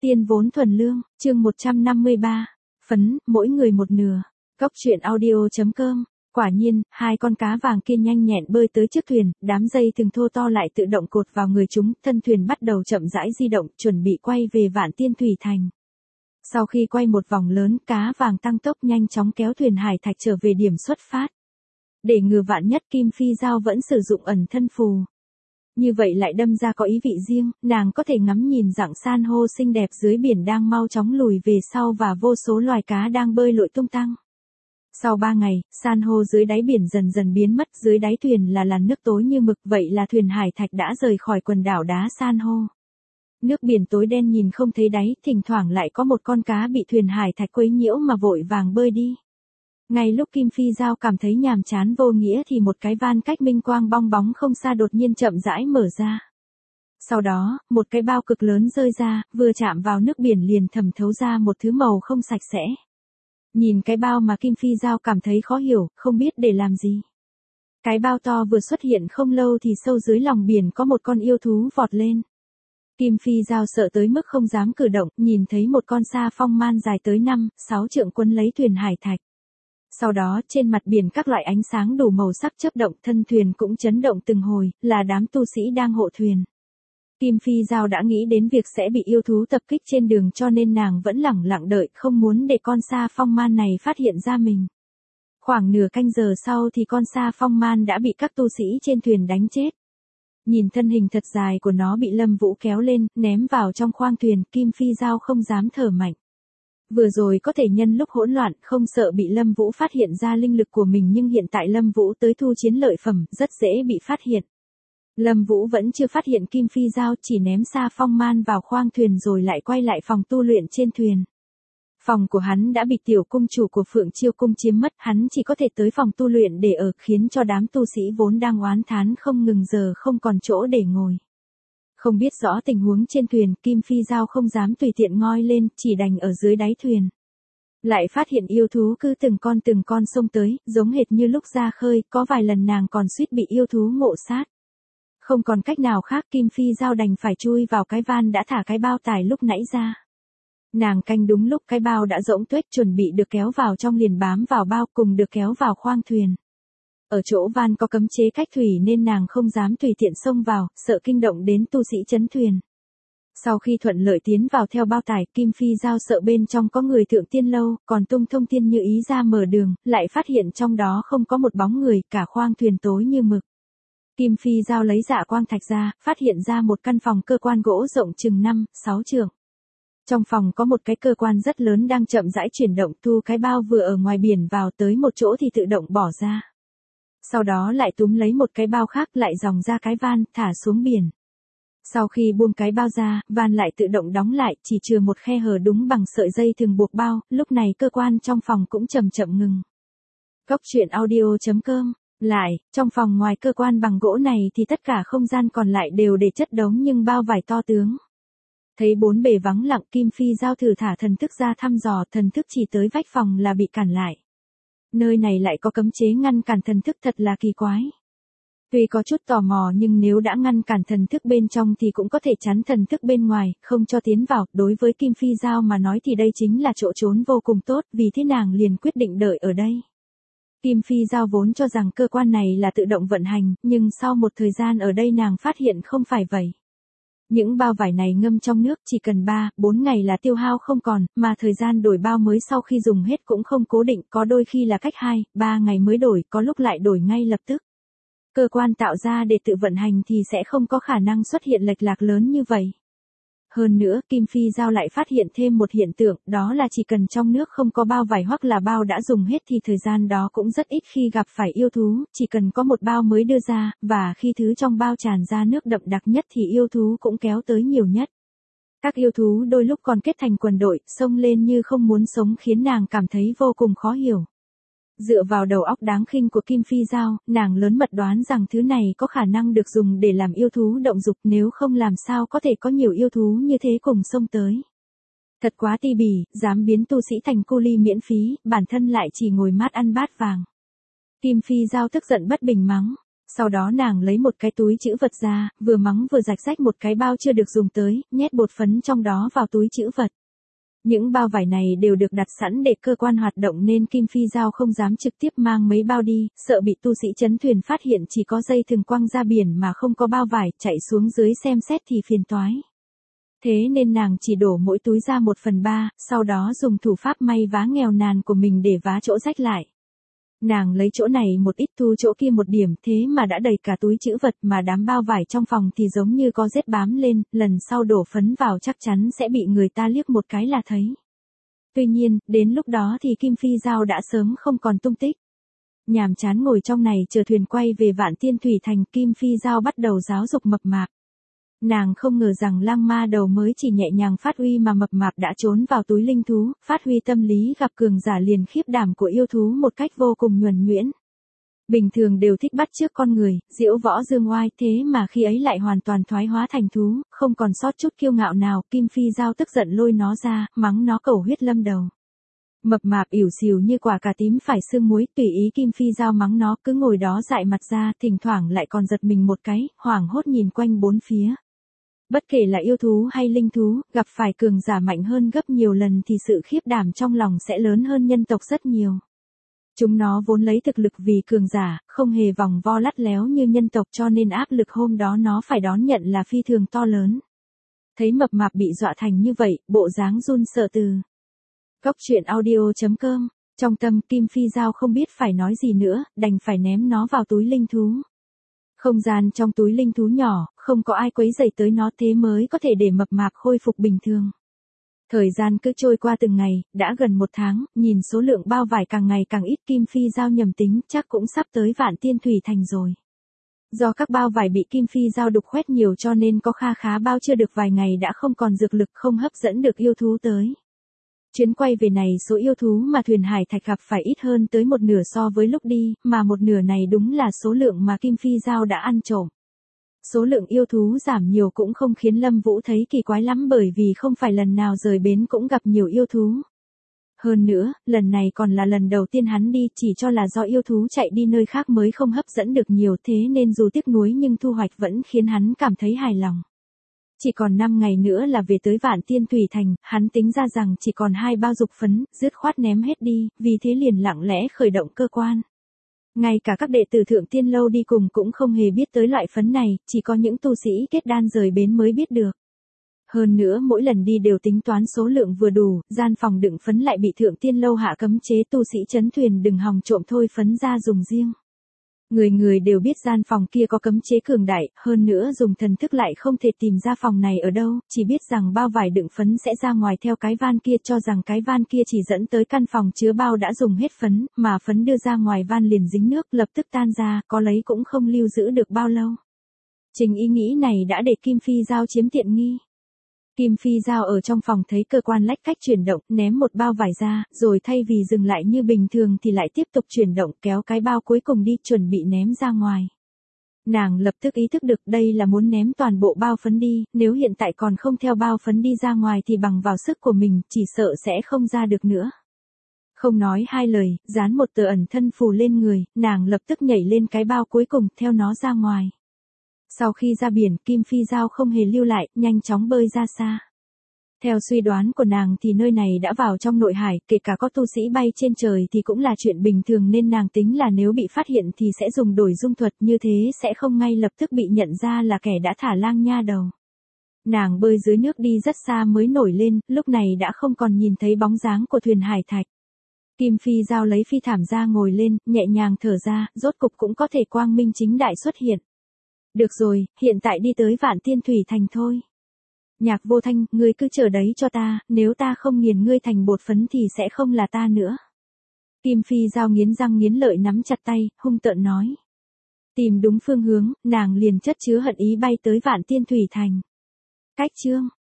Tiên vốn thuần lương, chương 153. Phấn, mỗi người một nửa. Cốc truyện audio.com. Quả nhiên, hai con cá vàng kia nhanh nhẹn bơi tới trước thuyền, đám dây thừng thô to lại tự động cột vào người chúng, thân thuyền bắt đầu chậm rãi di động, chuẩn bị quay về Vạn Tiên Thủy Thành. Sau khi quay một vòng lớn, cá vàng tăng tốc nhanh chóng kéo thuyền hải thạch trở về điểm xuất phát. Để ngừa vạn nhất, Kim Phi Dao vẫn sử dụng ẩn thân phù. Như vậy lại đâm ra có ý vị riêng, nàng có thể ngắm nhìn dạng san hô xinh đẹp dưới biển đang mau chóng lùi về sau và vô số loài cá đang bơi lội tung tăng. Sau 3 ngày, san hô dưới đáy biển dần dần biến mất, dưới đáy thuyền là làn nước tối như mực, vậy là thuyền hải thạch đã rời khỏi quần đảo đá san hô. Nước biển tối đen nhìn không thấy đáy, thỉnh thoảng lại có một con cá bị thuyền hải thạch quấy nhiễu mà vội vàng bơi đi. Ngay lúc Kim Phi Dao cảm thấy nhàm chán vô nghĩa thì một cái van cách minh quang bong bóng không xa đột nhiên chậm rãi mở ra. Sau đó, một cái bao cực lớn rơi ra, vừa chạm vào nước biển liền thẩm thấu ra một thứ màu không sạch sẽ. Nhìn cái bao mà Kim Phi Dao cảm thấy khó hiểu, không biết để làm gì. Cái bao to vừa xuất hiện không lâu thì sâu dưới lòng biển có một con yêu thú vọt lên. Kim Phi Dao sợ tới mức không dám cử động, nhìn thấy một con sa phong man dài tới 5-6 trượng quấn lấy thuyền hải thạch. Sau đó, trên mặt biển các loại ánh sáng đủ màu sắc chớp động, thân thuyền cũng chấn động từng hồi, là đám tu sĩ đang hộ thuyền. Kim Phi Dao đã nghĩ đến việc sẽ bị yêu thú tập kích trên đường cho nên nàng vẫn lẳng lặng đợi, không muốn để con sa phong man này phát hiện ra mình. Khoảng nửa canh giờ sau thì con sa phong man đã bị các tu sĩ trên thuyền đánh chết. Nhìn thân hình thật dài của nó bị Lâm Vũ kéo lên, ném vào trong khoang thuyền, Kim Phi Dao không dám thở mạnh. Vừa rồi có thể nhân lúc hỗn loạn, không sợ bị Lâm Vũ phát hiện ra linh lực của mình, nhưng hiện tại Lâm Vũ tới thu chiến lợi phẩm, rất dễ bị phát hiện. Lâm Vũ vẫn chưa phát hiện Kim Phi Dao, chỉ ném sa phong man vào khoang thuyền rồi lại quay lại phòng tu luyện trên thuyền. Phòng của hắn đã bị tiểu cung chủ của Phượng Chiêu cung chiếm mất, hắn chỉ có thể tới phòng tu luyện để ở, khiến cho đám tu sĩ vốn đang oán thán không ngừng giờ không còn chỗ để ngồi. Không biết rõ tình huống trên thuyền, Kim Phi Dao không dám tùy tiện ngoi lên, chỉ đành ở dưới đáy thuyền. Lại phát hiện yêu thú cứ từng con xông tới, giống hệt như lúc ra khơi, có vài lần nàng còn suýt bị yêu thú ngộ sát. Không còn cách nào khác, Kim Phi Dao đành phải chui vào cái van đã thả cái bao tải lúc nãy ra. Nàng canh đúng lúc cái bao đã rỗng tuếch chuẩn bị được kéo vào trong liền bám vào bao cùng được kéo vào khoang thuyền. Ở chỗ van có cấm chế cách thủy nên nàng không dám tùy tiện xông vào, sợ kinh động đến tu sĩ chấn thuyền. Sau khi thuận lợi tiến vào theo bao tải, Kim Phi Dao sợ bên trong có người thượng tiên lâu, còn tung thông thiên như ý ra mở đường, lại phát hiện trong đó không có một bóng người, cả khoang thuyền tối như mực. Kim Phi Dao lấy dạ quang thạch ra, phát hiện ra một căn phòng cơ quan gỗ rộng chừng 5-6 trượng. Trong phòng có một cái cơ quan rất lớn đang chậm rãi chuyển động, thu cái bao vừa ở ngoài biển vào tới một chỗ thì tự động bỏ ra. Sau đó lại túm lấy một cái bao khác lại dòng ra cái van, thả xuống biển. Sau khi buông cái bao ra, van lại tự động đóng lại, chỉ chừa một khe hở đúng bằng sợi dây thường buộc bao, lúc này cơ quan trong phòng cũng chậm chậm ngừng. Cốc truyện audio.com. Lại, trong phòng ngoài cơ quan bằng gỗ này thì tất cả không gian còn lại đều để chất đống nhưng bao vải to tướng. Thấy bốn bề vắng lặng, Kim Phi Dao thử thả thần thức ra thăm dò, thần thức chỉ tới vách phòng là bị cản lại. Nơi này lại có cấm chế ngăn cản thần thức, thật là kỳ quái. Tuy có chút tò mò nhưng nếu đã ngăn cản thần thức bên trong thì cũng có thể chắn thần thức bên ngoài, không cho tiến vào. Đối với Kim Phi Dao mà nói thì đây chính là chỗ trốn vô cùng tốt, vì thế nàng liền quyết định đợi ở đây. Kim Phi Dao vốn cho rằng cơ quan này là tự động vận hành, nhưng sau một thời gian ở đây nàng phát hiện không phải vậy. Những bao vải này ngâm trong nước chỉ cần 3-4 ngày là tiêu hao không còn, mà thời gian đổi bao mới sau khi dùng hết cũng không cố định, có đôi khi là cách 2-3 ngày mới đổi, có lúc lại đổi ngay lập tức. Cơ quan tạo ra để tự vận hành thì sẽ không có khả năng xuất hiện lệch lạc lớn như vậy. Hơn nữa, Kim Phi Dao lại phát hiện thêm một hiện tượng, đó là chỉ cần trong nước không có bao vải hoặc là bao đã dùng hết thì thời gian đó cũng rất ít khi gặp phải yêu thú, chỉ cần có một bao mới đưa ra, và khi thứ trong bao tràn ra nước đậm đặc nhất thì yêu thú cũng kéo tới nhiều nhất. Các yêu thú đôi lúc còn kết thành quần đội, xông lên như không muốn sống khiến nàng cảm thấy vô cùng khó hiểu. Dựa vào đầu óc đáng khinh của Kim Phi Dao, nàng lớn mật đoán rằng thứ này có khả năng được dùng để làm yêu thú động dục, nếu không làm sao có thể có nhiều yêu thú như thế cùng xông tới. Thật quá ti bỉ, dám biến tu sĩ thành cu li miễn phí, bản thân lại chỉ ngồi mát ăn bát vàng. Kim Phi Dao tức giận bất bình mắng. Sau đó nàng lấy một cái túi trữ vật ra, vừa mắng vừa rạch rách một cái bao chưa được dùng tới, nhét bột phấn trong đó vào túi trữ vật. Những bao vải này đều được đặt sẵn để cơ quan hoạt động nên Kim Phi Giao không dám trực tiếp mang mấy bao đi, sợ bị tu sĩ chấn thuyền phát hiện chỉ có dây thừng quăng ra biển mà không có bao vải, chạy xuống dưới xem xét thì phiền toái. Thế nên nàng chỉ đổ mỗi túi ra 1/3, sau đó dùng thủ pháp may vá nghèo nàn của mình để vá chỗ rách lại. Nàng lấy chỗ này một ít thu chỗ kia một điểm, thế mà đã đầy cả túi trữ vật, mà đám bao vải trong phòng thì giống như có rết bám lên, lần sau đổ phấn vào chắc chắn sẽ bị người ta liếc một cái là thấy. Tuy nhiên, đến lúc đó thì Kim Phi Giao đã sớm không còn tung tích. Nhàm chán ngồi trong này chờ thuyền quay về Vạn Tiên Thủy Thành, Kim Phi Giao bắt đầu giáo dục Mập Mạp. Nàng không ngờ rằng Lang Ma Đầu mới chỉ nhẹ nhàng phát huy mà Mập Mạp đã trốn vào túi linh thú, phát huy tâm lý gặp cường giả liền khiếp đảm của yêu thú một cách vô cùng nhuần nhuyễn. Bình thường đều thích bắt chước con người, diễu võ dương oai, thế mà khi ấy lại hoàn toàn thoái hóa thành thú, không còn sót chút kiêu ngạo nào. Kim Phi Giao tức giận lôi nó ra, mắng nó cẩu huyết lâm đầu. Mập Mạp ỉu xìu như quả cà tím phải sương muối, tùy ý Kim Phi Giao mắng nó, cứ ngồi đó dại mặt ra, thỉnh thoảng lại còn giật mình một cái, hoảng hốt nhìn quanh bốn phía. Bất kể là yêu thú hay linh thú, gặp phải cường giả mạnh hơn gấp nhiều lần thì sự khiếp đảm trong lòng sẽ lớn hơn nhân tộc rất nhiều. Chúng nó vốn lấy thực lực vì cường giả, không hề vòng vo lắt léo như nhân tộc, cho nên áp lực hôm đó nó phải đón nhận là phi thường to lớn. Thấy Mập Mạp bị dọa thành như vậy, bộ dáng run sợ từ. Goctruyện.audio.com, trong tâm Kim Phi Giao không biết phải nói gì nữa, đành phải ném nó vào túi linh thú. Không gian trong túi linh thú nhỏ, không có ai quấy rầy tới nó, thế mới có thể để Mập Mạp khôi phục bình thường. Thời gian cứ trôi qua từng ngày, đã gần 1 tháng, nhìn số lượng bao vải càng ngày càng ít, Kim Phi Giao nhầm tính chắc cũng sắp tới Vạn Tiên Thủy Thành rồi. Do các bao vải bị Kim Phi Giao đục khoét nhiều cho nên có kha khá bao chưa được vài ngày đã không còn dược lực, không hấp dẫn được yêu thú tới. Chuyến quay về này số yêu thú mà thuyền hải thạch gặp phải ít hơn tới 1/2 so với lúc đi, mà 1/2 này đúng là số lượng mà Kim Phi Giao đã ăn trộm. Số lượng yêu thú giảm nhiều cũng không khiến Lâm Vũ thấy kỳ quái lắm, bởi vì không phải lần nào rời bến cũng gặp nhiều yêu thú. Hơn nữa, lần này còn là lần đầu tiên hắn đi, chỉ cho là do yêu thú chạy đi nơi khác mới không hấp dẫn được nhiều, thế nên dù tiếc nuối nhưng thu hoạch vẫn khiến hắn cảm thấy hài lòng. Chỉ còn 5 ngày nữa là về tới Vạn Tiên Thủy Thành, hắn tính ra rằng chỉ còn 2 bao dục phấn, dứt khoát ném hết đi, vì thế liền lặng lẽ khởi động cơ quan. Ngay cả các đệ tử Thượng Tiên Lâu đi cùng cũng không hề biết tới loại phấn này, chỉ có những tu sĩ kết đan rời bến mới biết được. Hơn nữa mỗi lần đi đều tính toán số lượng vừa đủ, gian phòng đựng phấn lại bị Thượng Tiên Lâu hạ cấm chế, tu sĩ chấn thuyền đừng hòng trộm thôi phấn ra dùng riêng. Người người đều biết gian phòng kia có cấm chế cường đại, hơn nữa dùng thần thức lại không thể tìm ra phòng này ở đâu, chỉ biết rằng bao vải đựng phấn sẽ ra ngoài theo cái van kia, cho rằng cái van kia chỉ dẫn tới căn phòng chứa bao đã dùng hết phấn, mà phấn đưa ra ngoài van liền dính nước, lập tức tan ra, có lấy cũng không lưu giữ được bao lâu. Chính ý nghĩ này đã để Kim Phi Giao chiếm tiện nghi. Kim Phi Giao ở trong phòng thấy cơ quan lách cách chuyển động, ném một bao vải ra, rồi thay vì dừng lại như bình thường thì lại tiếp tục chuyển động, kéo cái bao cuối cùng đi, chuẩn bị ném ra ngoài. Nàng lập tức ý thức được đây là muốn ném toàn bộ bao phấn đi, nếu hiện tại còn không theo bao phấn đi ra ngoài thì bằng vào sức của mình, chỉ sợ sẽ không ra được nữa. Không nói hai lời, dán một tờ ẩn thân phù lên người, nàng lập tức nhảy lên cái bao cuối cùng, theo nó ra ngoài. Sau khi ra biển, Kim Phi Giao không hề lưu lại, nhanh chóng bơi ra xa. Theo suy đoán của nàng thì nơi này đã vào trong nội hải, kể cả có tu sĩ bay trên trời thì cũng là chuyện bình thường, nên nàng tính là nếu bị phát hiện thì sẽ dùng đổi dung thuật, như thế sẽ không ngay lập tức bị nhận ra là kẻ đã thả Lang Nha Đầu. Nàng bơi dưới nước đi rất xa mới nổi lên, lúc này đã không còn nhìn thấy bóng dáng của thuyền hải thạch. Kim Phi Giao lấy phi thảm ra ngồi lên, nhẹ nhàng thở ra, rốt cục cũng có thể quang minh chính đại xuất hiện. Được rồi, hiện tại đi tới Vạn Tiên Thủy Thành thôi. Nhạc Vô Thanh, ngươi cứ chờ đấy cho ta, nếu ta không nghiền ngươi thành bột phấn thì sẽ không là ta nữa. Kim Phi Giao nghiến răng nghiến lợi nắm chặt tay, hung tợn nói. Tìm đúng phương hướng, nàng liền chất chứa hận ý bay tới Vạn Tiên Thủy Thành. Cách chương